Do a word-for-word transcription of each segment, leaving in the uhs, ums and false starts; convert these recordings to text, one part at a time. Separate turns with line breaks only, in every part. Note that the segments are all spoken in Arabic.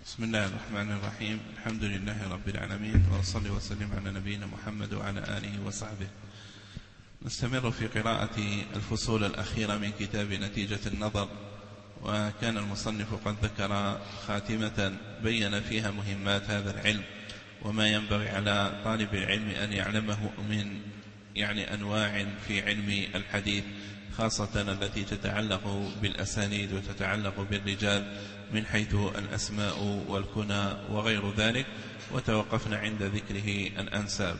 بسم الله الرحمن الرحيم. الحمد لله رب العالمين، وصلي وسلم على نبينا محمد وعلى آله وصحبه. نستمر في قراءة الفصول الأخيرة من كتاب نتيجة النظر، وكان المصنف قد ذكر خاتمة بين فيها مهمات هذا العلم وما ينبغي على طالب العلم أن يعلمه من يعني أنواع في علم الحديث، خاصة التي تتعلق بالأسانيد وتتعلق بالرجال من حيث الأسماء والكنى وغير ذلك، وتوقفنا عند ذكره الأنساب.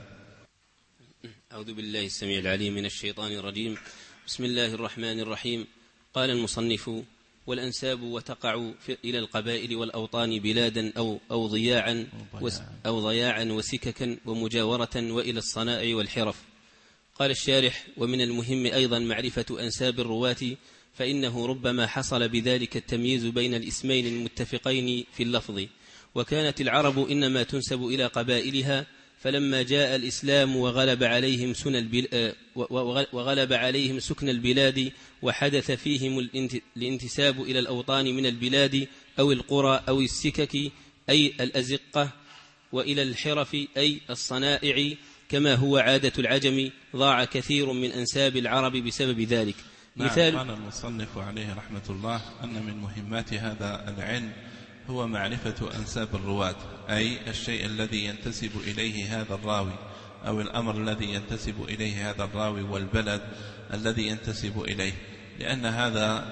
أعوذ بالله السميع العليم من الشيطان الرجيم. بسم الله الرحمن الرحيم. قال المصنف: والأنساب وتقع إلى القبائل والأوطان بلادا أو, أو ضياعا أو ضياعا وسككا ومجاورة وإلى الصنائع والحرف. قال الشارح: ومن المهم أيضا معرفة أنساب الرواة، فإنه ربما حصل بذلك التمييز بين الاسمين المتفقين في اللفظ. وكانت العرب إنما تنسب إلى قبائلها، فلما جاء الإسلام وغلب عليهم, سن البل... وغلب عليهم سكن البلاد، وحدث فيهم الانتساب إلى الأوطان من البلاد أو القرى أو السكك أي الأزقة، وإلى الحرف أي الصنائع، كما هو عادة العجم، ضاع كثير من أنساب العرب بسبب ذلك.
مثال قال المصنف عليه رحمة الله أن من مهمات هذا العلم هو معرفة أنساب الرواة، أي الشيء الذي ينتسب إليه هذا الراوي أو الأمر الذي ينتسب إليه هذا الراوي والبلد الذي ينتسب إليه، لأن هذا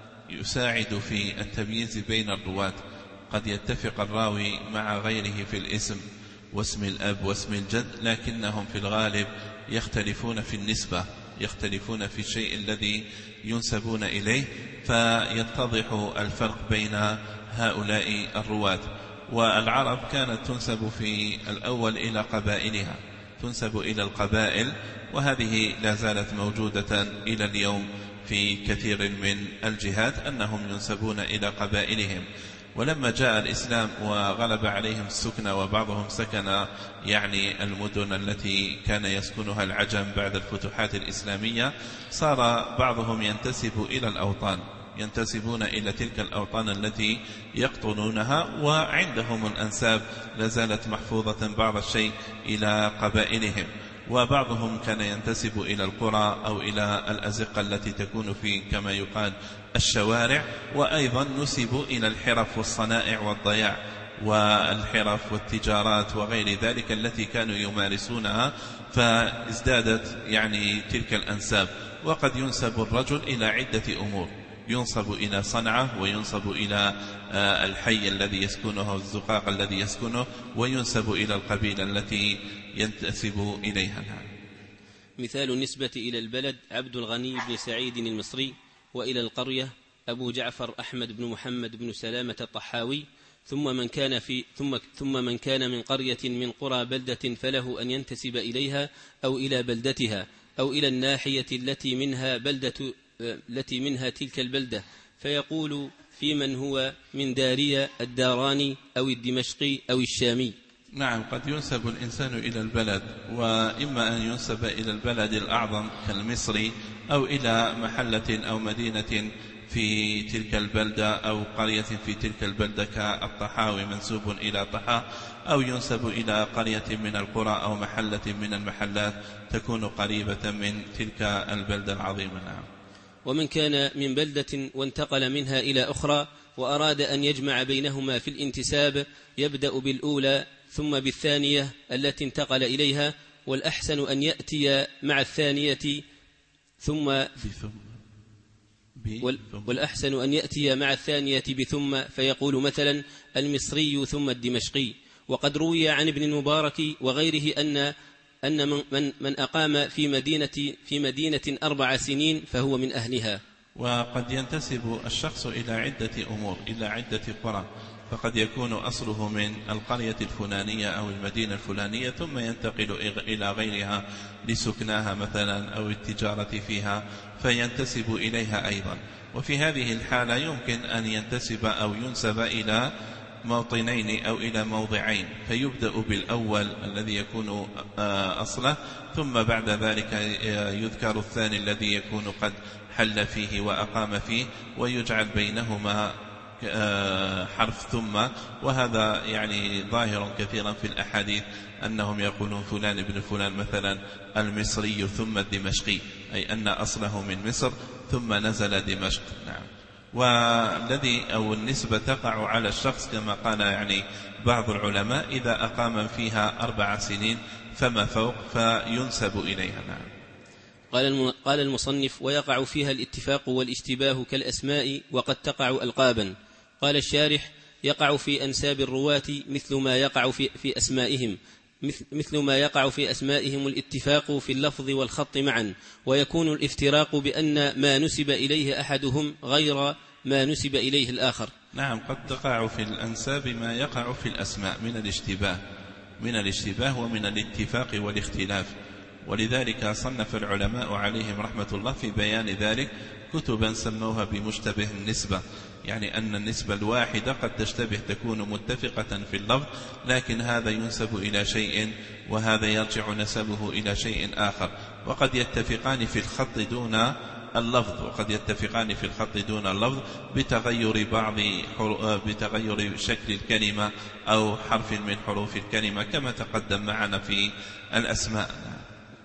يساعد في التمييز بين الرواة. قد يتفق الراوي مع غيره في الاسم واسم الأب واسم الجد، لكنهم في الغالب يختلفون في النسبة، يختلفون في الشيء الذي ينسبون إليه، فيتضح الفرق بين هؤلاء الرواة. والعرب كانت تنسب في الأول إلى قبائلها، تنسب إلى القبائل، وهذه لا زالت موجودة إلى اليوم في كثير من الجهات أنهم ينسبون إلى قبائلهم. ولما جاء الإسلام وغلب عليهم السكن، وبعضهم سكن يعني المدن التي كان يسكنها العجم بعد الفتوحات الإسلامية، صار بعضهم ينتسب إلى الأوطان، ينتسبون إلى تلك الأوطان التي يقطنونها، وعندهم الأنساب لازالت محفوظة بعض الشيء إلى قبائلهم. وبعضهم كان ينتسب إلى القرى أو إلى الأزقة التي تكون في كما يقال الشوارع، وأيضا نسبوا إلى الحرف والصنائع والضياع والحرف والتجارات وغير ذلك التي كانوا يمارسونها، فازدادت يعني تلك الأنساب. وقد ينسب الرجل إلى عدة أمور، ينسب إلى صنعة، وينسب إلى الحي الذي يسكنه والزقاق الذي يسكنه، وينسب إلى القبيلة التي ينتسب إليها.
مثال النسبة إلى البلد: عبد الغني بن سعيد المصري، وإلى القرية أبو جعفر أحمد بن محمد بن سلامة الطحاوي. ثم من كان في ثم ثم من كان من قرية من قرى بلدة فله أن ينتسب إليها أو إلى بلدتها أو إلى الناحية التي منها بلدة التي منها تلك البلدة، فيقول في من هو من دارية الداراني أو الدمشقي أو الشامي.
نعم، قد ينسب الإنسان إلى البلد، وإما أن ينسب إلى البلد الأعظم كالمصري، أو إلى محلة أو مدينة في تلك البلدة، أو قرية في تلك البلدة كالطحاوي منسوب إلى طحا، أو ينسب إلى قرية من القرى أو محلة من المحلات تكون قريبة من تلك البلدة العظيمة. نعم.
ومن كان من بلدة وانتقل منها إلى أخرى وأراد أن يجمع بينهما في الانتساب، يبدأ بالأولى ثم بالثانية التي انتقل إليها، والأحسن أن يأتي مع الثانية ثم والأحسن أن يأتي مع الثانية بثم، فيقول مثلا المصري ثم الدمشقي. وقد روي عن ابن المبارك وغيره أن أن من من أقام في مدينة في مدينة أربع سنين فهو من أهلها.
وقد ينتسب الشخص إلى عدة أمور، إلى عدة قرى، فقد يكون أصله من القرية الفلانية أو المدينة الفلانية، ثم ينتقل إلى غيرها لسكناها مثلا أو التجارة فيها، فينتسب إليها أيضا. وفي هذه الحالة يمكن أن ينتسب أو ينسب إلى موطنين أو إلى موضعين، فيبدأ بالأول الذي يكون أصله، ثم بعد ذلك يذكر الثاني الذي يكون قد حل فيه وأقام فيه، ويجعل بينهما حرف ثم، وهذا يعني ظاهر كثيرا في الأحاديث أنهم يقولون فلان ابن فلان مثلا المصري ثم الدمشقي، أي أن أصله من مصر ثم نزل دمشق. نعم. والذي أو النسبة تقع على الشخص كما قال يعني بعض العلماء إذا أقام فيها أربع سنين فما فوق فينسب إليها. نعم.
قال المصنف: ويقع فيها الاتفاق والاشتباه كالأسماء وقد تقع ألقابا. قال الشارح: يقع في أنساب الرواة مثل ما يقع في, في أسمائهم مثل ما يقع في أسمائهم الاتفاق في اللفظ والخط معا، ويكون الافتراق بأن ما نسب إليه أحدهم غير ما نسب إليه الآخر.
نعم. قد تقع في الأنساب ما يقع في الأسماء من الاشتباه من الاشتباه ومن الاتفاق والاختلاف، ولذلك صنف العلماء عليهم رحمة الله في بيان ذلك كتبا سموها بمشتبه النسبة، يعني أن النسبة الواحدة قد تشتبه تكون متفقة في اللفظ، لكن هذا ينسب إلى شيء وهذا يرجع نسبه إلى شيء آخر، وقد يتفقان في الخط دون اللفظ وقد يتفقان في الخط دون اللفظ بتغير بعض بتغير شكل الكلمة أو حرف من حروف الكلمة كما تقدم معنا في الأسماء.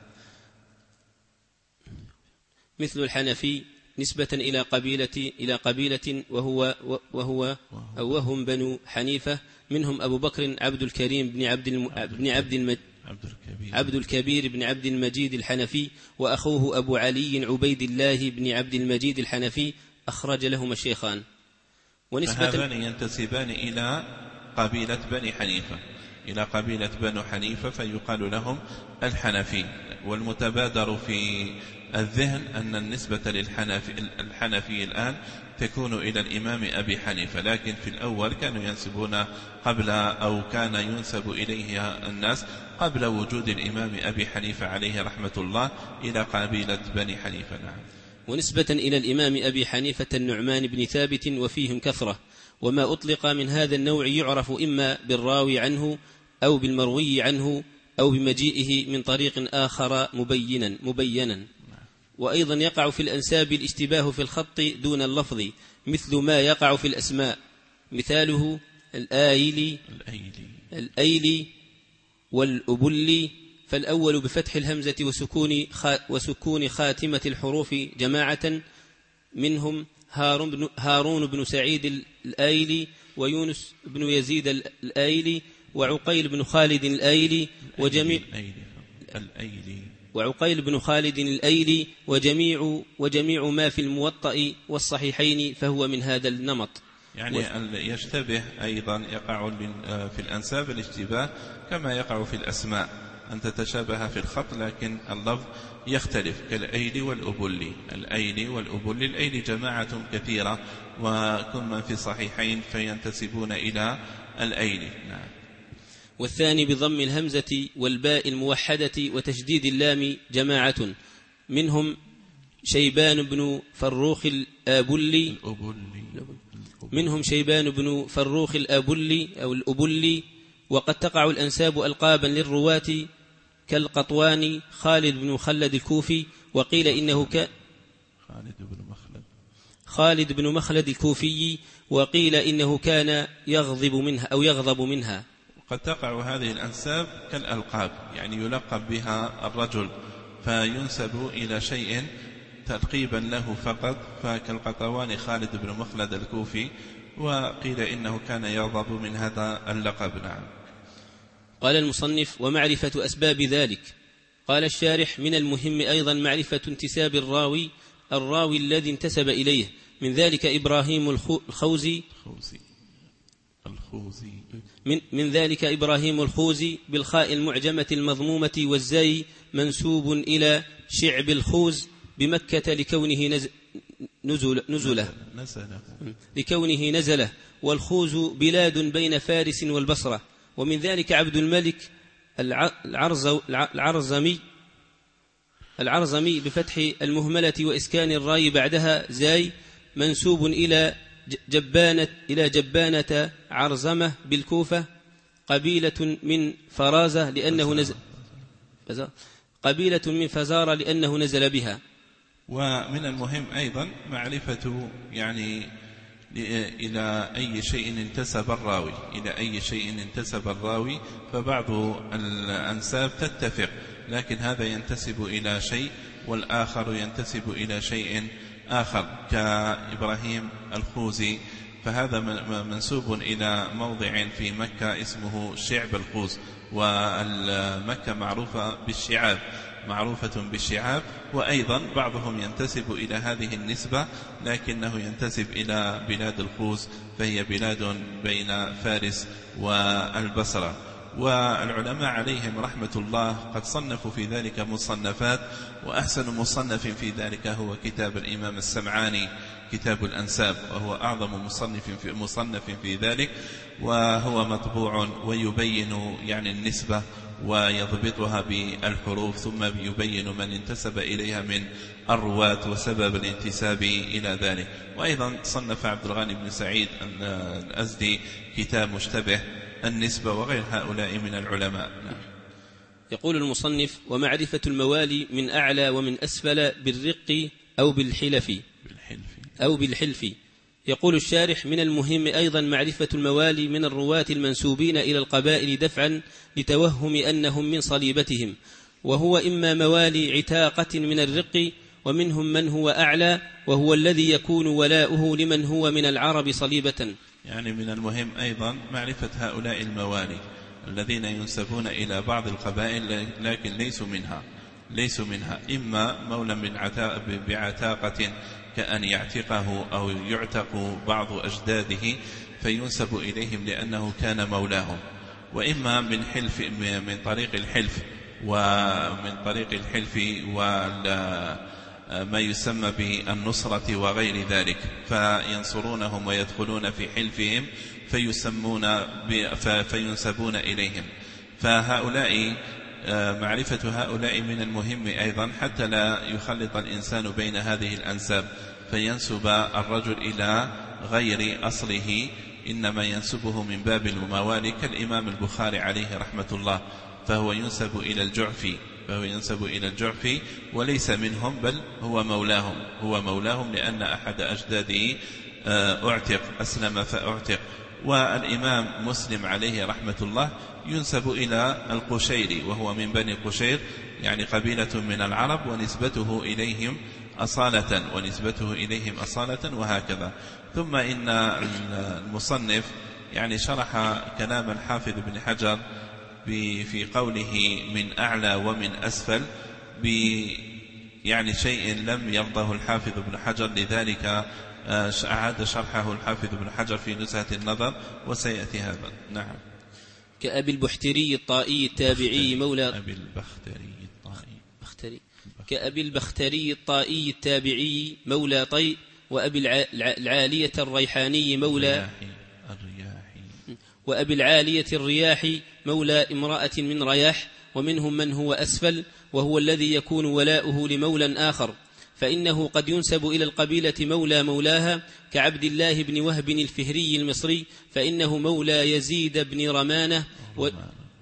مثل الحنفي نسبة إلى قبيلة إلى قبيلة وهو وهو أو وهم بنو حنيفة، منهم أبو بكر عبد الكريم بن عبد الم... بن عبد المج... عبد الكبير بن عبد المجيد الحنفي، وأخوه أبو علي عبيد الله بن عبد المجيد الحنفي، أخرج لهما الشيخان.
ونسبة هذان ينتسبان إلى قبيلة بني حنيفة إلى قبيلة بنو حنيفة فيقال لهم الحنفي. والمتبادر في الذهن أن النسبة للحنفي الحنفي الآن تكون إلى الإمام أبي حنيفة، لكن في الأول كانوا ينسبون قبل أو كان ينسب إليه الناس قبل وجود الإمام أبي حنيفة عليه رحمة الله إلى قبيلة بني حنيفة. نعم.
ونسبة إلى الإمام أبي حنيفة النعمان بن ثابت، وفيهم كثرة. وما أطلق من هذا النوع يعرف إما بالراوي عنه أو بالمروي عنه أو بمجيئه من طريق آخر مبينا مبينا. وأيضا يقع في الأنساب الاشتباه في الخط دون اللفظ مثل ما يقع في الأسماء، مثاله الآيلي الأيلي والأبلي، فالأول بفتح الهمزة وسكون وسكون خاتمة الحروف جماعة، منهم هارون بن, هارون بن سعيد الآيلي ويونس بن يزيد الآيلي وعقيل بن خالد الآيلي وجميع
الأيلي
وعقيل بن خالد الأيلي وجميع وجميع ما في الموطأ والصحيحين فهو من هذا النمط.
يعني و... يشتبه أيضا يقع في الأنساب الاشتباه كما يقع في الأسماء، أن تتشابه في الخط لكن اللفظ يختلف، كالأيلي والأبلي. الأيلي والأبلي، الأيلي جماعة كثيرة وكل من في صحيحين فينتسبون إلى الأيلي. نعم.
والثاني بضم الهمزة والباء الموحدة وتشديد اللام جماعة، منهم شيبان بن فروخ الآبلي منهم شيبان بن فروخ الآبلي أو الأبلي. وقد تقع الأنساب ألقابا للرواة كالقطواني خالد بن مخلد الكوفي، وقيل إنه ك
خالد بن مخلد
خالد بن مخلد الكوفي، وقيل إنه كان يغضب منها أو يغضب منها.
قد تقع هذه الأنساب كالألقاب، يعني يلقب بها الرجل فينسب إلى شيء تلقيبا له فقط، فكالقطواني خالد بن مخلد الكوفي، وقيل إنه كان يغضب من هذا اللقب. نعم.
قال المصنف: ومعرفة أسباب ذلك. قال الشارح: من المهم أيضا معرفة انتساب الراوي الراوي الذي انتسب إليه، من ذلك إبراهيم الخوزي
الخوزي
من, من ذلك إبراهيم الخوزي بالخاء المعجمة المضمومة والزاي منسوب إلى شعب الخوز بمكة لكونه نزل نزل نزله لكونه نزله والخوز بلاد بين فارس والبصرة. ومن ذلك عبد الملك العرزمي العرزمي بفتح المهملة وإسكان الراي بعدها زاي منسوب إلى جبانة إلى جبانة عرزمة بالكوفة، قبيلة من فرازة لأنه نزل قبيلة من فزارة لأنه نزل بها.
ومن المهم أيضا معرفة يعني إلى أي شيء انتسب الراوي إلى أي شيء انتسب الراوي فبعض الأنساب تتفق، لكن هذا ينتسب إلى شيء والآخر ينتسب إلى شيء آخر، كإبراهيم الخوزي فهذا منسوب إلى موضع في مكة اسمه شعب الخوز، والمكة معروفة بالشعاب معروفة بالشعاب، وأيضا بعضهم ينتسب إلى هذه النسبة لكنه ينتسب إلى بلاد الخوز، فهي بلاد بين فارس والبصرة. والعلماء عليهم رحمة الله قد صنفوا في ذلك مصنفات، وأحسن مصنف في ذلك هو كتاب الإمام السمعاني كتاب الأنساب، وهو أعظم مصنف في, مصنف في ذلك، وهو مطبوع ويبين يعني النسبة ويضبطها بالحروف، ثم يبين من انتسب إليها من الرواة وسبب الانتساب إلى ذلك. وأيضا صنف عبد الغني بن سعيد الأزدي كتاب مشتبه النسبة، وغير هؤلاء من العلماء.
يقول المصنف: ومعرفة الموالي من أعلى ومن أسفل بالرق أو بالحلف أو بالحلف. يقول الشارح: من المهم أيضا معرفة الموالي من الرواة المنسوبين إلى القبائل دفعا لتوهم أنهم من صليبتهم، وهو إما موالي عتاقة من الرق، ومنهم من هو أعلى وهو الذي يكون ولاؤه لمن هو من العرب صليبة.
يعني من المهم أيضا معرفة هؤلاء الموالي الذين ينسبون إلى بعض القبائل لكن ليسوا منها ليسوا منها إما مولى بعتاقة كأن يعتقه أو يعتق بعض أجداده فينسب إليهم لأنه كان مولاهم، وإما من حلف من طريق الحلف ومن طريق الحلف وما يسمى بالنصرة وغير ذلك، فينصرونهم ويدخلون في حلفهم فيسمون فينسبون إليهم. فهؤلاء معرفة هؤلاء من المهم أيضا حتى لا يخلط الإنسان بين هذه الأنساب فينسب الرجل إلى غير أصله، إنما ينسبه من باب الموالي، كالإمام البخاري عليه رحمة الله، فهو ينسب إلى الجعفي فهو ينسب إلى الجعفي وليس منهم، بل هو مولاهم هو مولاهم لأن أحد أجداده أعتق أسلم فأعتق. والإمام مسلم عليه رحمة الله ينسب إلى القشيري وهو من بني قشير، يعني قبيلة من العرب، ونسبته إليهم أصالة ونسبته إليهم أصالة وهكذا. ثم إن المصنف يعني شرح كلام الحافظ بن حجر في قوله من أعلى ومن أسفل ب يعني شيء لم يرضه الحافظ بن حجر، لذلك أعاد شرحه الحافظ بن حجر في نزهة النظر وسيأتي هذا. نعم.
كأبي البختري الطائي التابعي مولى
أبي البختري الطائي
بختري كأبي البختري الطائي التابعي مولى طي، وأبي العالية الريحاني مولى
الرياحي
وأبي العالية الرياحي مولى امرأة من رياح، ومنهم من هو أسفل وهو الذي يكون ولاؤه لمولى آخر، فإنه قد ينسب إلى القبيلة مولى مولاها، كعبد الله بن وهب الفهري المصري، فإنه مولى يزيد بن رمانة و...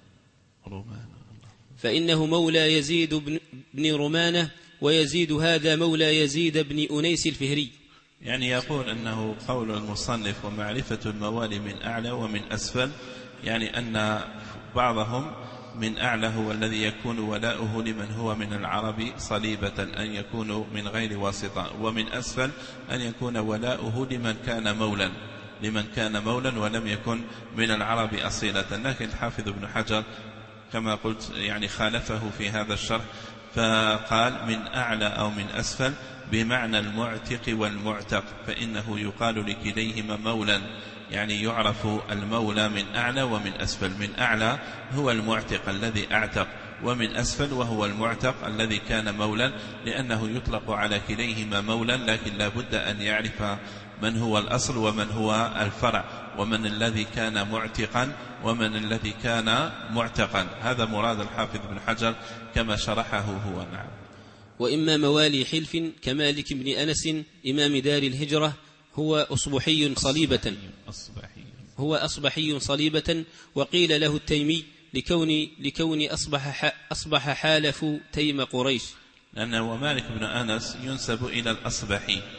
فإنه مولى يزيد بن رمانة، ويزيد هذا مولى يزيد بن أنيس الفهري.
يعني يقول أنه قول المصنف ومعرفة الموالي من أعلى ومن أسفل، يعني أن بعضهم من أعلى هو الذي يكون ولاؤه لمن هو من العرب صليبة، أن يكون من غير واسطة، ومن أسفل أن يكون ولاؤه لمن كان مولا لمن كان مولا ولم يكن من العرب أصيلة. لكن الحافظ ابن حجر كما قلت يعني خالفه في هذا الشرح، فقال من أعلى أو من أسفل بمعنى المعتق والمعتق، فإنه يقال لكليهما مولا، يعني يعرف المولى من أعلى ومن أسفل. من أعلى هو المعتق الذي أعتق، ومن أسفل وهو المعتق الذي كان مولا، لأنه يطلق على كليهما مولا، لكن لا بد أن يعرف من هو الأصل ومن هو الفرع، ومن الذي كان معتقا ومن الذي كان معتقا. هذا مراد الحافظ بن حجر كما شرحه هو. نعم.
وإما موالي حلف كمالك بن أنس إمام دار الهجرة، هو أصبحي صليبة
أصبحي
هو أصبحي صليبة، وقيل له التيمي لكون لكون أصبح أصبح حالف تيم قريش،
لأنه مالك بن أنس ينسب إلى الأصبحي،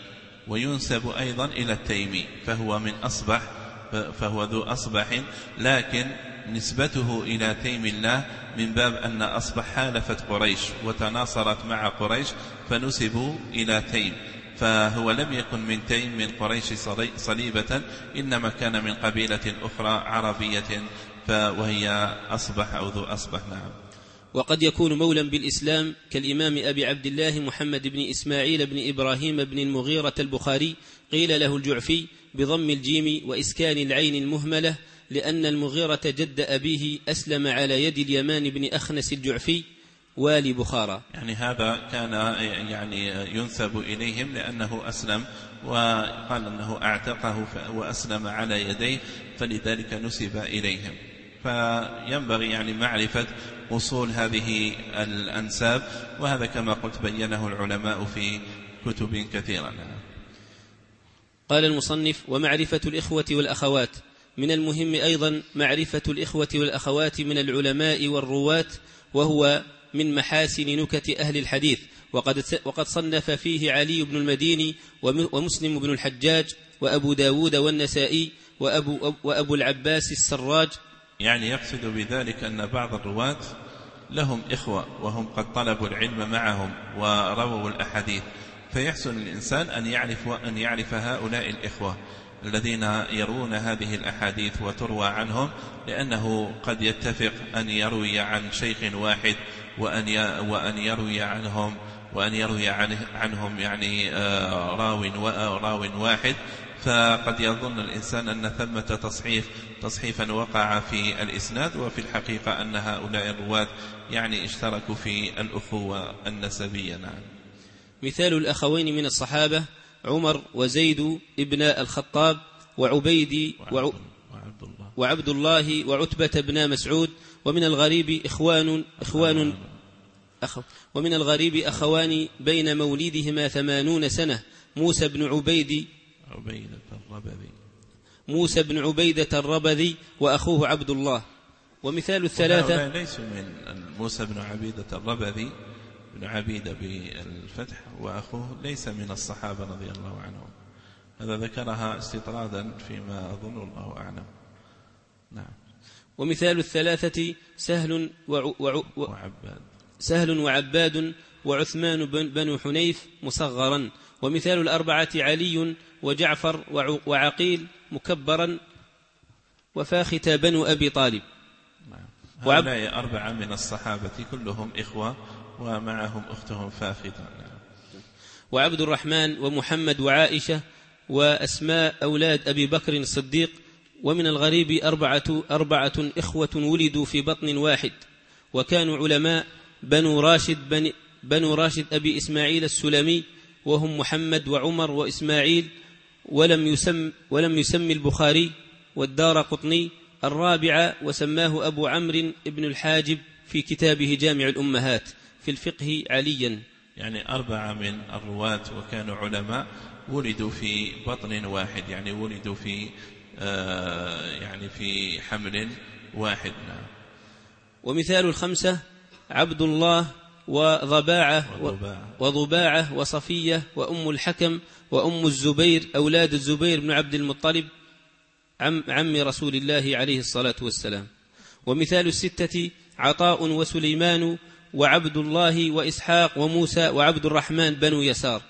وينسب أيضا إلى التيمي، فهو من أصبح، فهو ذو أصبح، لكن نسبته إلى تيم الله من باب أن أصبح حالفت قريش وتناصرت مع قريش فنسبوا إلى تيم، فهو لم يكن من تيم من قريش صليبة، إنما كان من قبيلة أخرى عربية وهي أصبح أو ذو أصبح. نعم.
وقد يكون مولا بالإسلام كالإمام أبي عبد الله محمد بن إسماعيل بن إبراهيم بن المغيرة البخاري، قيل له الجعفي بضم الجيم وإسكان العين المهملة، لأن المغيرة جد أبيه أسلم على يد اليمان بن أخنس الجعفي والي بخارى.
يعني هذا كان يعني ينسب إليهم لأنه أسلم، وقال أنه أعتقه وأسلم على يديه، فلذلك نسب إليهم. فينبغي يعني معرفة أصول هذه الأنساب، وهذا كما قلت بينه العلماء في كتب كثيرة.
قال المصنف: ومعرفة الإخوة والأخوات. من المهم أيضا معرفة الإخوة والأخوات من العلماء والرواة، وهو من محاسن نكت أهل الحديث، وقد, وقد صنف فيه علي بن المديني ومسلم بن الحجاج وأبو داود والنسائي وأبو, وأبو العباس السراج.
يعني يقصد بذلك أن بعض الرواة لهم إخوة وهم قد طلبوا العلم معهم ورووا الأحاديث، فيحسن الإنسان أن يعرف, أن يعرف هؤلاء الإخوة الذين يروون هذه الأحاديث وتروى عنهم، لأنه قد يتفق أن يروي عن شيخ واحد وأن وأن يروي عنهم وأن يروي عنهم يعني راو راو واحد، فقد يظن الإنسان أن ثمة تصحيف تصحيفا وقع في الإسناد، وفي الحقيقة أن هؤلاء الرواة يعني اشتركوا في الأخوة النسبية. نعم.
مثال الأخوين من الصحابة عمر وزيد ابن الخطاب وعبيد وعبد الله, وعبد الله وعتبة بن مسعود. ومن الغريب إخوان إخوان أخو ومن الغريب أخوان بين مولدهما ثمانون سنة، موسى بن عبيد
عبيدة الربذي
موسى بن عبيدة الربذي وأخوه عبد الله. ومثال الثلاثة
ليسوا من موسى بن عبيدة الربذي بن عبيدة بالفتح، وأخوه ليس من الصحابة رضي الله عنهم، هذا ذكرها استطرادا فيما أظن الله أعلم. نعم.
ومثال الثلاثة سهل وع... وع...
وعباد
سهل وعباد وعثمان بن... بن حنيف مصغرا. ومثال الأربعة علي وجعفر وع... وعقيل مكبرا وفاخت بن أبي طالب.
نعم. هؤلاء وعب... أربعة من الصحابة كلهم إخوة ومعهم أختهم فاخته.
وعبد الرحمن ومحمد وعائشة وأسماء أولاد أبي بكر الصديق. ومن الغريب أربعة, أربعة إخوة ولدوا في بطن واحد، وكانوا علماء بنو راشد, بن بنو راشد أبي إسماعيل السلمي، وهم محمد وعمر وإسماعيل، ولم يسم, ولم يسم البخاري والدار قطني الرابعة، وسماه أبو عمرو بن الحاجب في كتابه جامع الأمهات في الفقه عليا.
يعني أربعة من الرواة وكانوا علماء ولدوا في بطن واحد، يعني ولدوا في آه يعني في حمل واحد. نعم.
ومثال الخمسة عبد الله وضباعة
وضباعة,
وضباعة وصفية وأم الحكم وأم الزبير أولاد الزبير بن عبد المطلب عم, عم رسول الله عليه الصلاة والسلام. ومثال الستة عطاء وسليمان وعبد الله وإسحاق وموسى وعبد الرحمن بن يسار.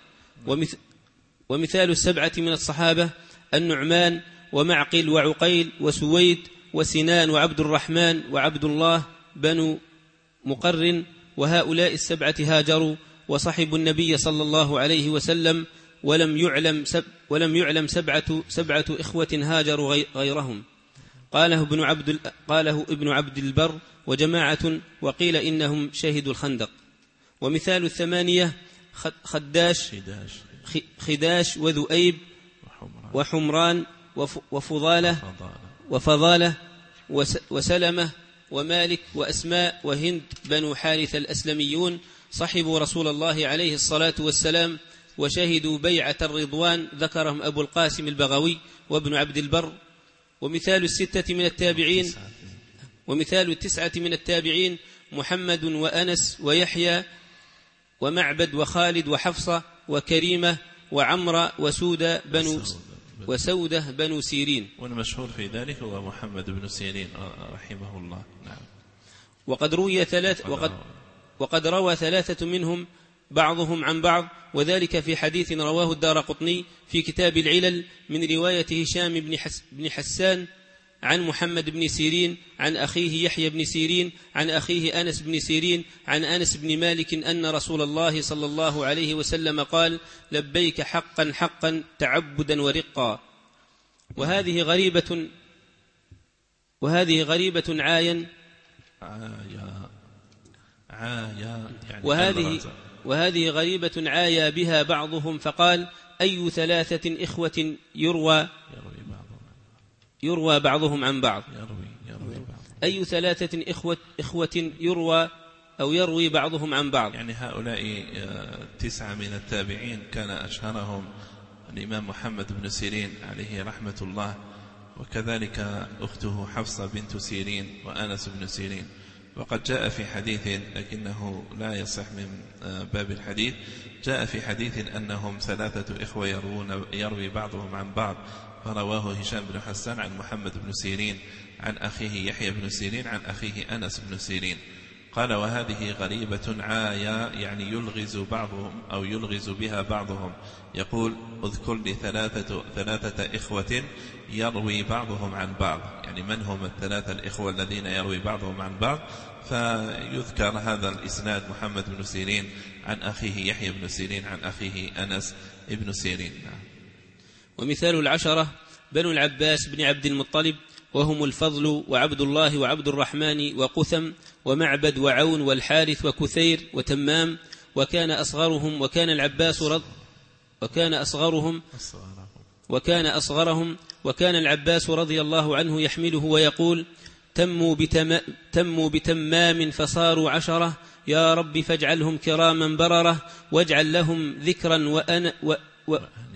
ومثال السبعة من الصحابة النعمان ومعقل وعقيل وسويد وسنان وعبد الرحمن وعبد الله بن مقرن. وهؤلاء السبعة هاجروا وصحبوا النبي صلى الله عليه وسلم، ولم يعلم سب ولم يعلم سبعة سبعة إخوة هاجروا غيرهم. قاله ابن عبد قاله ابن عبد البر وجماعة، وقيل إنهم شهدوا الخندق. ومثال الثمانية خداش خداش وذؤيب وحمران وفضالة وفضالة وسلمة ومالك وأسماء وهند بنو حارث الأسلميون، صحبوا رسول الله عليه الصلاة والسلام وشهدوا بيعة الرضوان، ذكرهم أبو القاسم البغوي وابن عبد البر. ومثال الستة من التابعين ومثال التسعة من التابعين محمد وأنس ويحيى ومعبد وخالد وحفصة وكريمة وعمر وسود بنو وسودة بنو سيرين.
والمشهور في ذلك هو محمد بن سيرين رحمه الله. نعم.
وقد روي ثلاث وقد وقد روى ثلاثة منهم بعضهم عن بعض، وذلك في حديث رواه الدارقطني في كتاب العلل من رواية هشام بن, حس بن حسان عن محمد بن سيرين عن أخيه يحيى بن سيرين عن أخيه أنس بن سيرين عن أنس بن مالك أن رسول الله صلى الله عليه وسلم قال: لبيك حقا حقا تعبدا ورقا. وهذه غريبة وهذه غريبة عاين
عايا عايا يعني
وهذه وهذه غريبة عايا بها بعضهم، فقال: أي ثلاثة إخوة يروى يروى بعضهم عن بعض
يروي يروي بعض.
أي ثلاثة إخوة إخوة يروى أو يروي بعضهم عن بعض.
يعني هؤلاء تسعة من التابعين كان أشهرهم الإمام محمد بن سيرين عليه رحمة الله، وكذلك أخته حفصة بنت سيرين وأنس بن سيرين. وقد جاء في حديث لكنه لا يصح من باب الحديث، جاء في حديث أنهم ثلاثة إخوة يروون يروي بعضهم عن بعض، فرواه هشام بن حسان عن محمد بن سيرين عن أخيه يحيى بن سيرين عن أخيه أنس بن سيرين. قال: وهذه غريبة عايا يعني يلغز بعضهم أو يلغز بها بعضهم، يقول: اذكر لي ثلاثة, ثلاثة إخوة يروي بعضهم عن بعض، يعني من هم الثلاثة الإخوة الذين يروي بعضهم عن بعض، فيذكر هذا الإسناد محمد بن سيرين عن أخيه يحيى بن سيرين عن أخيه أنس بن سيرين.
ومثال العشرة بنو العباس بن عبد المطلب، وهم الفضل وعبد الله وعبد الرحمن وقثم ومعبد وعون والحارث وكثير وتمام. وكان أصغرهم وكان العباس رض وكان أصغرهم وكان أصغرهم وكان العباس رضي الله عنه يحمله ويقول: تموا, بتم تموا بتمام فصاروا عشرة، يا رب فاجعلهم كراما بررة، واجعل لهم ذكرا وأن و و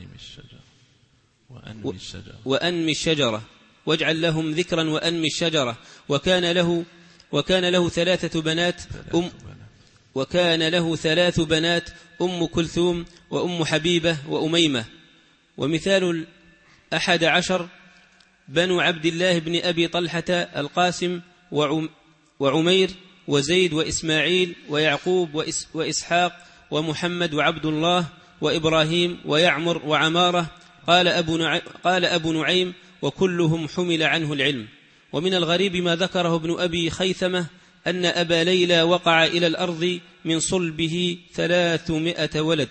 وأنمي الشجرة
وأنمي الشجرة واجعل لهم ذكرا وأنمي الشجرة. وكان له وكان له ثلاثة بنات أم وكان له ثلاث بنات أم كلثوم وأم حبيبة وأميمة. ومثال الأحد عشر بنو عبد الله بن أبي طلحة القاسم وعمير وزيد وإسماعيل ويعقوب وإس وإسحاق ومحمد وعبد الله وإبراهيم ويعمر وعمارة. قال أبو نعيم, قال أبو نعيم: وكلهم حمل عنه العلم. ومن الغريب ما ذكره ابن أبي خيثمة أن أبا ليلى وقع إلى الأرض من صلبه ثلاثمائة ولد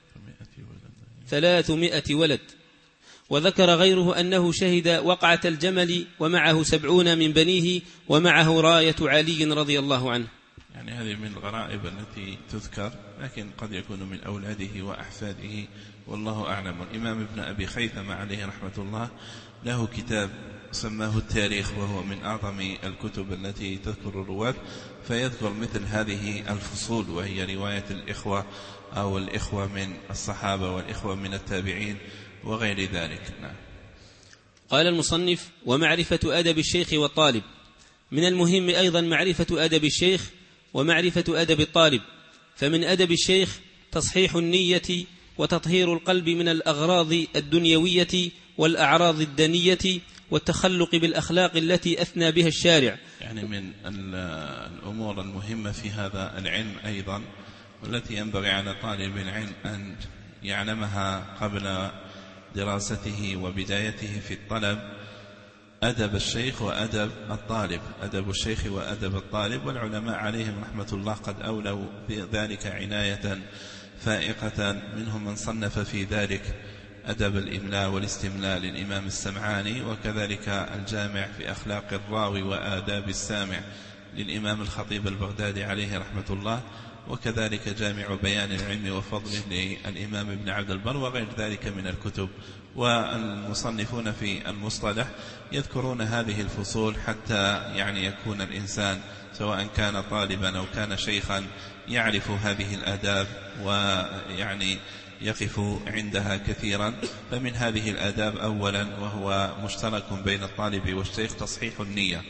ثلاثمائة ولد. وذكر غيره أنه شهد وقعة الجمل ومعه سبعون من بنيه ومعه راية علي رضي الله عنه.
يعني هذه من الغرائب التي تذكر، لكن قد يكون من أولاده وأحفاده والله أعلم. الإمام ابن أبي خيثمة عليه رحمة الله له كتاب سماه التاريخ، وهو من أعظم الكتب التي تذكر الرواة، فيذكر مثل هذه الفصول، وهي رواية الإخوة أو الإخوة من الصحابة والإخوة من التابعين وغير ذلك. نعم.
قال المصنف: ومعرفة أدب الشيخ والطالب. من المهم أيضا معرفة أدب الشيخ ومعرفة أدب الطالب. فمن أدب الشيخ تصحيح النية وتطهير القلب من الأغراض الدنيوية والأعراض الدنية والتخلق بالأخلاق التي أثنى بها الشارع.
يعني من الأمور المهمة في هذا العلم أيضا، والتي ينبغي على طالب العلم أن يعلمها قبل دراسته وبدايته في الطلب، أدب الشيخ وأدب الطالب. أدب الشيخ وأدب الطالب، والعلماء عليهم رحمة الله قد أولوا ذلك عناية فائقة. منهم من صنف في ذلك أدب الإملاء والاستملاء للإمام السمعاني، وكذلك الجامع في أخلاق الراوي وآداب السامع للإمام الخطيب البغدادي عليه رحمة الله، وكذلك جامع بيان العلم وفضله للإمام ابن عبد البر، وغير ذلك من الكتب. والمصنفون في المصطلح يذكرون هذه الفصول حتى يعني يكون الإنسان سواء كان طالبا أو كان شيخا يعرف هذه الآداب ويعني يقف عندها كثيرا. فمن هذه الآداب أولا، وهو مشترك بين الطالب والشيخ، تصحيح النية،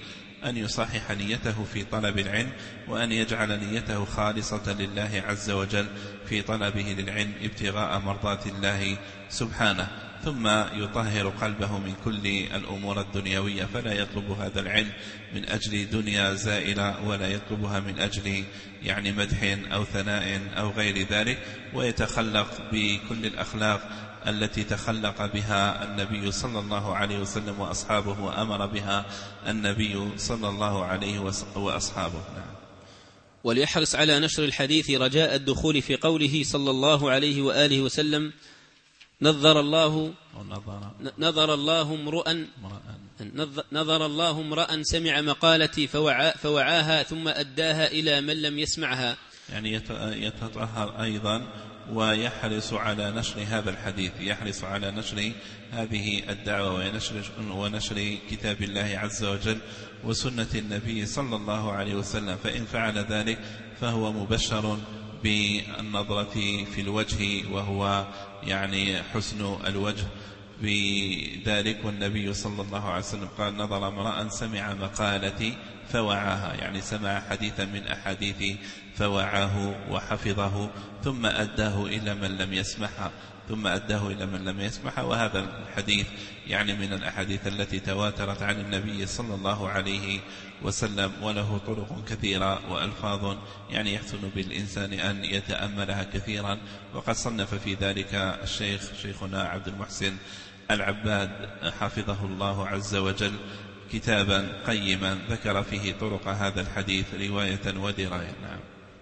أن يصحح نيته في طلب العلم، وأن يجعل نيته خالصة لله عز وجل في طلبه للعلم ابتغاء مرضات الله سبحانه، ثم يطهر قلبه من كل الأمور الدنيوية، فلا يطلب هذا العلم من أجل دنيا زائلة، ولا يطلبها من أجل يعني مدح أو ثناء أو غير ذلك، ويتخلق بكل الأخلاق التي تخلق بها النبي صلى الله عليه وسلم وأصحابه، وأمر بها النبي صلى الله عليه وأصحابه. نعم.
وليحرص على نشر الحديث رجاء الدخول في قوله صلى الله عليه وآله وسلم: نظر الله نظر الله امرؤا نظر الله امرأ سمع مقالتي فوعى فوعاها ثم أداها إلى من لم يسمعها.
يعني يتطهر أيضا ويحرص على نشر هذا الحديث، يحرص على نشر هذه الدعوة ونشر, ونشر كتاب الله عز وجل وسنة النبي صلى الله عليه وسلم، فإن فعل ذلك فهو مبشر بالنظرة في الوجه، وهو يعني حسن الوجه بذلك. والنبي صلى الله عليه وسلم قال: نظر امرأ سمع مقالتي فوعاها، يعني سمع حديثا من أحاديث فوعاه وحفظه ثم أداه إلى من لم يسمعها ثم أداه إلى من لم يسمعها. وهذا الحديث يعني من الأحاديث التي تواترت عن النبي صلى الله عليه وسلم، وله طرق كثيرة وألفاظ يعني يحسن بالإنسان أن يتأملها كثيرا. وقد صنف في ذلك الشيخ شيخنا عبد المحسن العباد حفظه الله عز وجل كتابا قيما ذكر فيه طرق هذا الحديث رواية ودراية. نعم.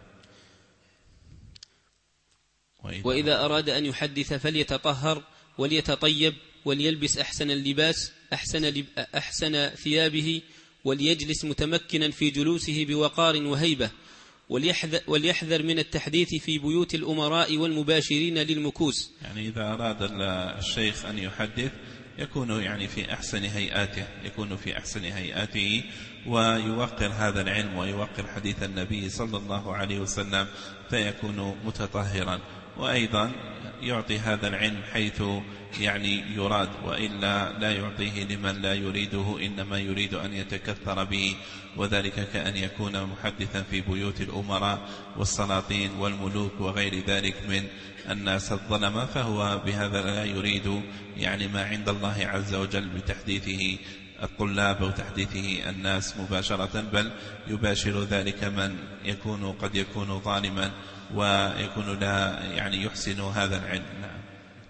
وإذا أراد أن يحدث فليتطهر وليتطيب وليلبس أحسن اللباس أحسن, أحسن ثيابه، وليجلس متمكنا في جلوسه بوقار وهيبة، وليحذر, وليحذر من التحديث في بيوت الأمراء والمباشرين للمكوس.
يعني إذا أراد الشيخ أن يحدث يكون يعني في أحسن هيئاته يكون في أحسن هيئاته ويوقر هذا العلم ويوقر حديث النبي صلى الله عليه وسلم، فيكون متطهرا. وأيضا يعطي هذا العلم حيث يعني يراد، وإلا لا يعطيه لمن لا يريده، إنما يريد أن يتكثر به، وذلك كأن يكون محدثا في بيوت الأمراء والسلاطين والملوك وغير ذلك من الناس الظلمة، فهو بهذا لا يريد يعني ما عند الله عز وجل بتحديثه الطلاب أو تحديثه الناس مباشرة، بل يباشر ذلك من يكون قد يكون ظالما ويكون لا يعني يحسن هذا العلم. نعم.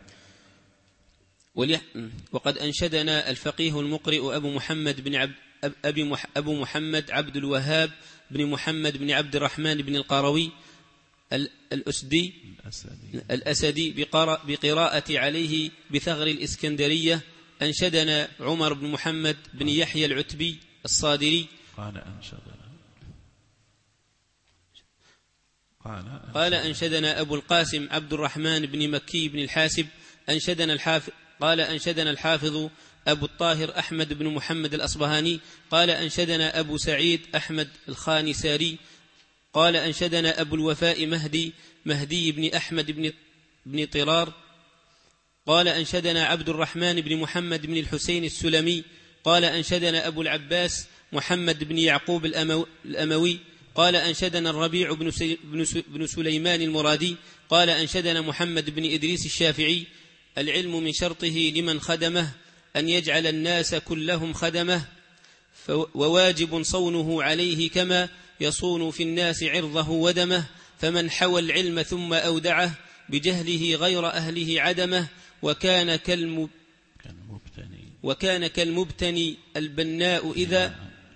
وقد أنشدنا الفقيه المقرئ أبو محمد بن عبد أبي أبو محمد عبد الوهاب بن محمد بن عبد الرحمن بن القروي الأسدي الأسدي بقراءة عليه بثغر الإسكندرية. أنشدنا عمر بن محمد بن يحيى العتبي الصادري
قال أنشدنا
قال أنشدنا أبو القاسم عبد الرحمن بن مكي بن الحاسب. أنشدنا الحافظ قال أنشدنا الحافظ أبو الطاهر أحمد بن محمد الأصبهاني. قال أنشدنا أبو سعيد أحمد الخانساري. قال أنشدنا أبو الوفاء مهدي مهدي بن أحمد بن, بن طرار. قال أنشدنا عبد الرحمن بن محمد بن الحسين السلمي. قال أنشدنا أبو العباس محمد بن يعقوب الأمو الأموي. قال أنشدنا الربيع بن, سي بن, بن سليمان المرادي. قال أنشدنا محمد بن إدريس الشافعي. العلم من شرطه لمن خدمه أن يجعل الناس كلهم خدمه، وواجب صونه عليه كما يصون في الناس عرضه ودمه، فمن حوى العلم ثم أودعه بجهله غير أهله عدمه، وكان كالمب وكان كالمبتني البناء إذا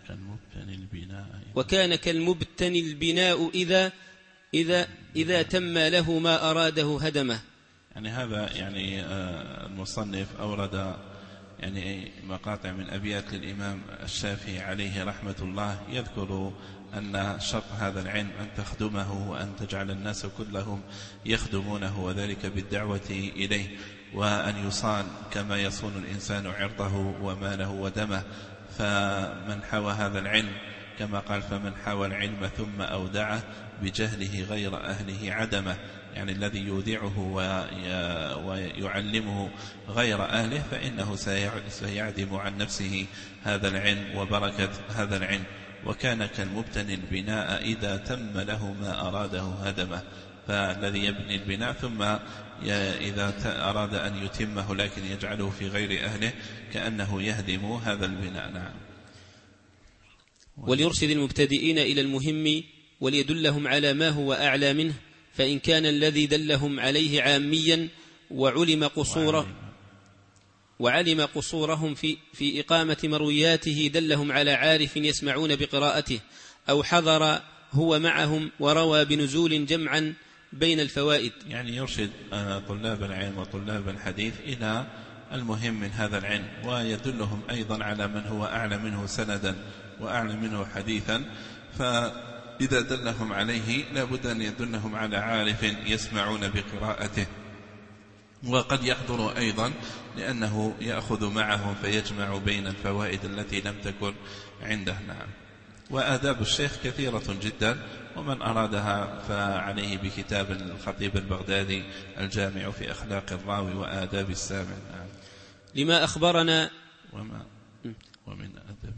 وكان كالمبتني البناء إذا إذا إذا تم له ما أراده هدمه.
يعني هذا يعني المصنف أورد يعني مقاطع من أبيات للإمام الشافعي عليه رحمة الله، يذكر أن شرط هذا العلم أن تخدمه وأن تجعل الناس كلهم يخدمونه، وذلك بالدعوة إليه، وأن يصان كما يصون الإنسان عرضه وماله ودمه. فمن حوى هذا العلم كما قال فمن حوى العلم ثم أودعه بجهله غير أهله عدمه، يعني الذي يودعه ويعلمه غير أهله فإنه سيعدم عن نفسه هذا العلم وبركة هذا العلم. وكان كالمبتني البناء إذا تم له ما أراده هدمه، فالذي يبني البناء ثم إذا أراد أن يتمه لكن يجعله في غير أهله كأنه يهدم هذا البناء. نعم.
وليرشد المبتدئين إلى المهم وليدلهم على ما هو أعلى منه، فإن كان الذي دلهم عليه عاميا وعلم قصوره وعلم قصورهم في, في إقامة مروياته دلهم على عارف يسمعون بقراءته، أو حضر هو معهم وروى بنزول جمعا بين الفوائد.
يعني يرشد طلاب العلم وطلاب الحديث إلى المهم من هذا العلم، ويدلهم أيضا على من هو أعلى منه سندا وأعلى منه حديثا، فإذا دلهم عليه لابد أن يدلهم على عارف يسمعون بقراءته. وقد يحضر أيضا لأنه يأخذ معهم فيجمع بين الفوائد التي لم تكن عنده. نعم. وآداب الشيخ كثيرة جدا، ومن أرادها فعليه بكتاب الخطيب البغدادي الجامع في أخلاق الراوي وآداب السامع. نعم.
لما أخبرنا
وما ومن أدب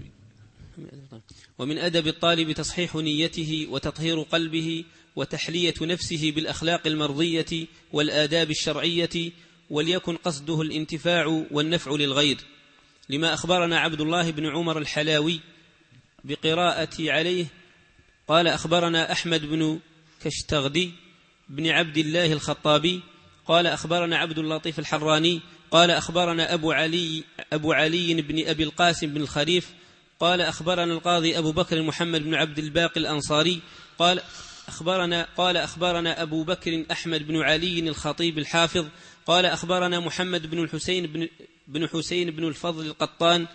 ومن أدب الطالب تصحيح نيته وتطهير قلبه وتحلية نفسه بالأخلاق المرضية والآداب الشرعية، وليكن قصده الانتفاع والنفع للغير. لما أخبرنا عبد الله بن عمر الحلاوي بقراءة عليه قال أخبرنا أحمد بن كشتغدي بن عبد الله الخطابي قال أخبرنا عبد اللطيف الحراني قال أخبرنا أبو علي, أبو علي بن أبي القاسم بن الخريف قال أخبرنا القاضي أبو بكر محمد بن عبد الباقي الأنصاري قال أخبرنا, قال أخبرنا أبو بكر أحمد بن علي الخطيب الحافظ قال أخبرنا محمد بن الحسين بن, بن حسين بن الفضل القطان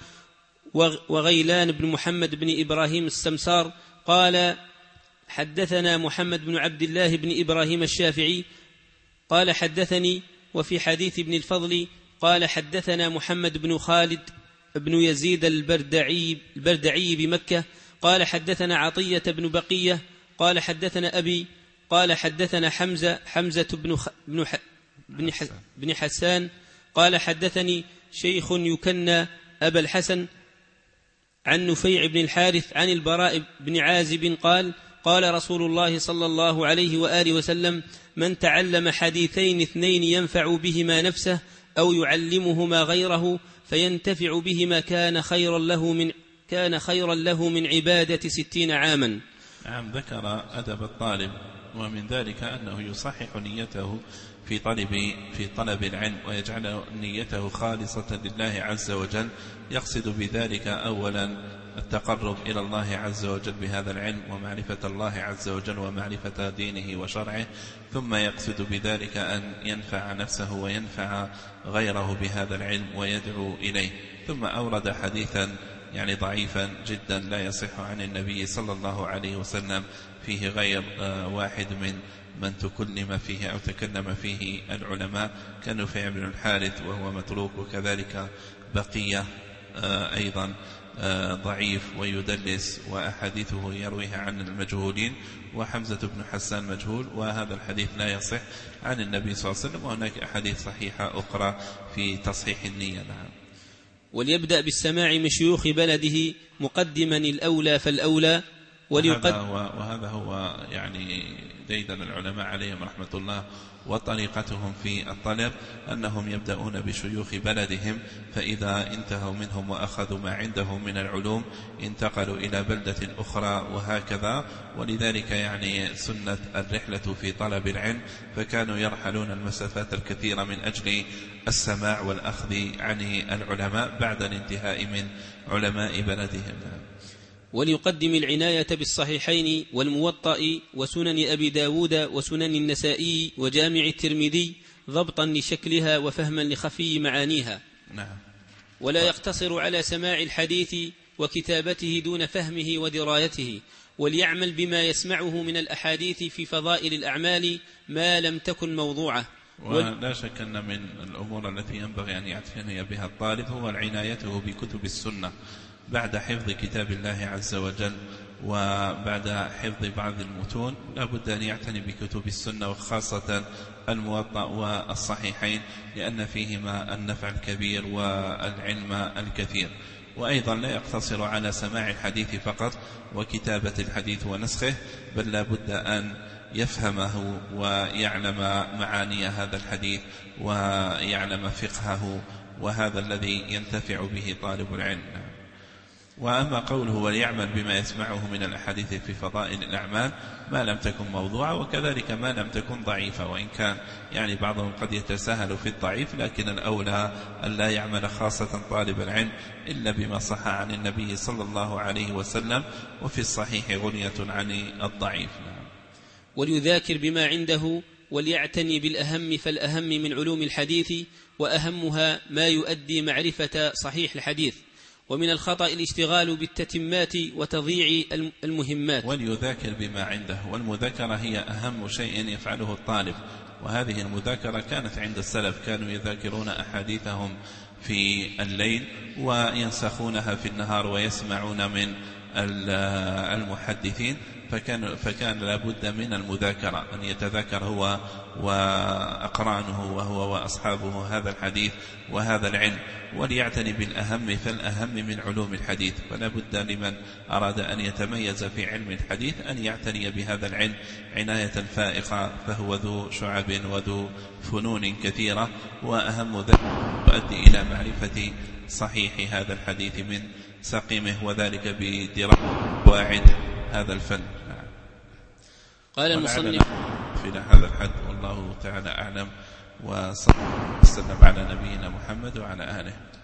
وغيلان بن محمد بن إبراهيم السمسار قال حدثنا محمد بن عبد الله بن إبراهيم الشافعي قال حدثني. وفي حديث ابن الفضل قال حدثنا محمد بن خالد بن يزيد البردعي, البردعي بمكة قال حدثنا عطية بن بقية قال حدثنا أبي قال حدثنا حمزة حمزة بن, خ... بن, ح... بن, ح... بن حسان قال حدثني شيخ يكنى أبا الحسن عن نفيع بن الحارث عن البراء بن عازب قال قال رسول الله صلى الله عليه وآله وسلم من تعلم حديثين اثنين ينفع بهما نفسه أو يعلمهما غيره فينتفع بهما كان خيرا له من كان خيرا له من عبادة ستين عاما.
نعم. ذكر أدب الطالب، ومن ذلك أنه يصحح نيته في طلب في طلب العلم ويجعل نيته خالصة لله عز وجل، يقصد بذلك أولا التقرب إلى الله عز وجل بهذا العلم ومعرفة الله عز وجل ومعرفة دينه وشرعه، ثم يقصد بذلك أن ينفع نفسه وينفع غيره بهذا العلم ويدعو إليه. ثم أورد حديثا يعني ضعيفا جدا لا يصح عن النبي صلى الله عليه وسلم فيه غير واحد من من تكلم فيه أو تكلم فيه العلماء كنفيع بن الحارث وهو متروك، وكذلك بقية أيضا ضعيف ويدلس وأحاديثه يرويها عن المجهولين، وحمزة بن حسان مجهول، وهذا الحديث لا يصح عن النبي صلى الله عليه وسلم. وهناك أحاديث صحيحة أخرى في تصحيح النية. نعم.
وليبدأ بالسماع من شيوخ بلده مقدما الأولى فالأولى
وهذا هو, وهذا هو يعني ديدن العلماء عليهم رحمة الله وطريقتهم في الطلب أنهم يبدأون بشيوخ بلدهم، فإذا انتهوا منهم وأخذوا ما عندهم من العلوم انتقلوا إلى بلدة أخرى وهكذا. ولذلك يعني سنة الرحلة في طلب العلم، فكانوا يرحلون المسافات الكثيرة من أجل السماع والأخذ عن العلماء بعد الانتهاء من علماء بلدهم.
وليقدم العناية بالصحيحين والموطأ وسنن أبي داود وسنن النسائي وجامع الترمذي ضبطا لشكلها وفهما لخفي معانيها.
نعم.
ولا يقتصر على سماع الحديث وكتابته دون فهمه ودرايته، وليعمل بما يسمعه من الأحاديث في فضائل الأعمال ما لم تكن موضوعة.
ولا شك أن من الأمور التي ينبغي أن يعتني بها الطالب هو العنايته بكتب السنة بعد حفظ كتاب الله عز وجل وبعد حفظ بعض المتون لا بد أن يعتني بكتب السنة وخاصة الموطأ والصحيحين، لأن فيهما النفع الكبير والعلم الكثير. وأيضا لا يقتصر على سماع الحديث فقط وكتابة الحديث ونسخه، بل لا بد أن يفهمه ويعلم معاني هذا الحديث ويعلم فقهه، وهذا الذي ينتفع به طالب العلم. وأما قوله وليعمل بما يسمعه من الأحاديث في فضائل الأعمال ما لم تكن موضوعة، وكذلك ما لم تكن ضعيفة، وإن كان يعني بعضهم قد يتساهل في الضعيف، لكن الأولى أن لا يعمل خاصة طالب العلم إلا بما صح عن النبي صلى الله عليه وسلم، وفي الصحيح غنية عن الضعيف.
وليذاكر بما عنده وليعتني بالأهم فالأهم من علوم الحديث، وأهمها ما يؤدي معرفة صحيح الحديث. ومن الخطأ الاشتغال بالتتمات وتضييع المهمات.
وليذاكر بما عنده، والمذاكرة هي أهم شيء يفعله الطالب، وهذه المذاكرة كانت عند السلف، كانوا يذاكرون أحاديثهم في الليل وينسخونها في النهار ويسمعون من المحدثين، فكان, فكان لابد من المذاكرة، أن يتذاكر هو وأقرانه وهو وأصحابه هذا الحديث وهذا العلم. وليعتني بالأهم فالأهم من علوم الحديث، فلا بد لمن أراد أن يتميز في علم الحديث أن يعتني بهذا العلم عناية فائقة، فهو ذو شعب وذو فنون كثيرة، وأهم ذلك يؤدي إلى معرفة صحيح هذا الحديث من سقيمه، وذلك بدراسة قواعد هذا الفن.
قال المصنف
في هذا الحد، والله تعالى أعلم، وصلى الله وسلم على نبينا محمد وعلى آله.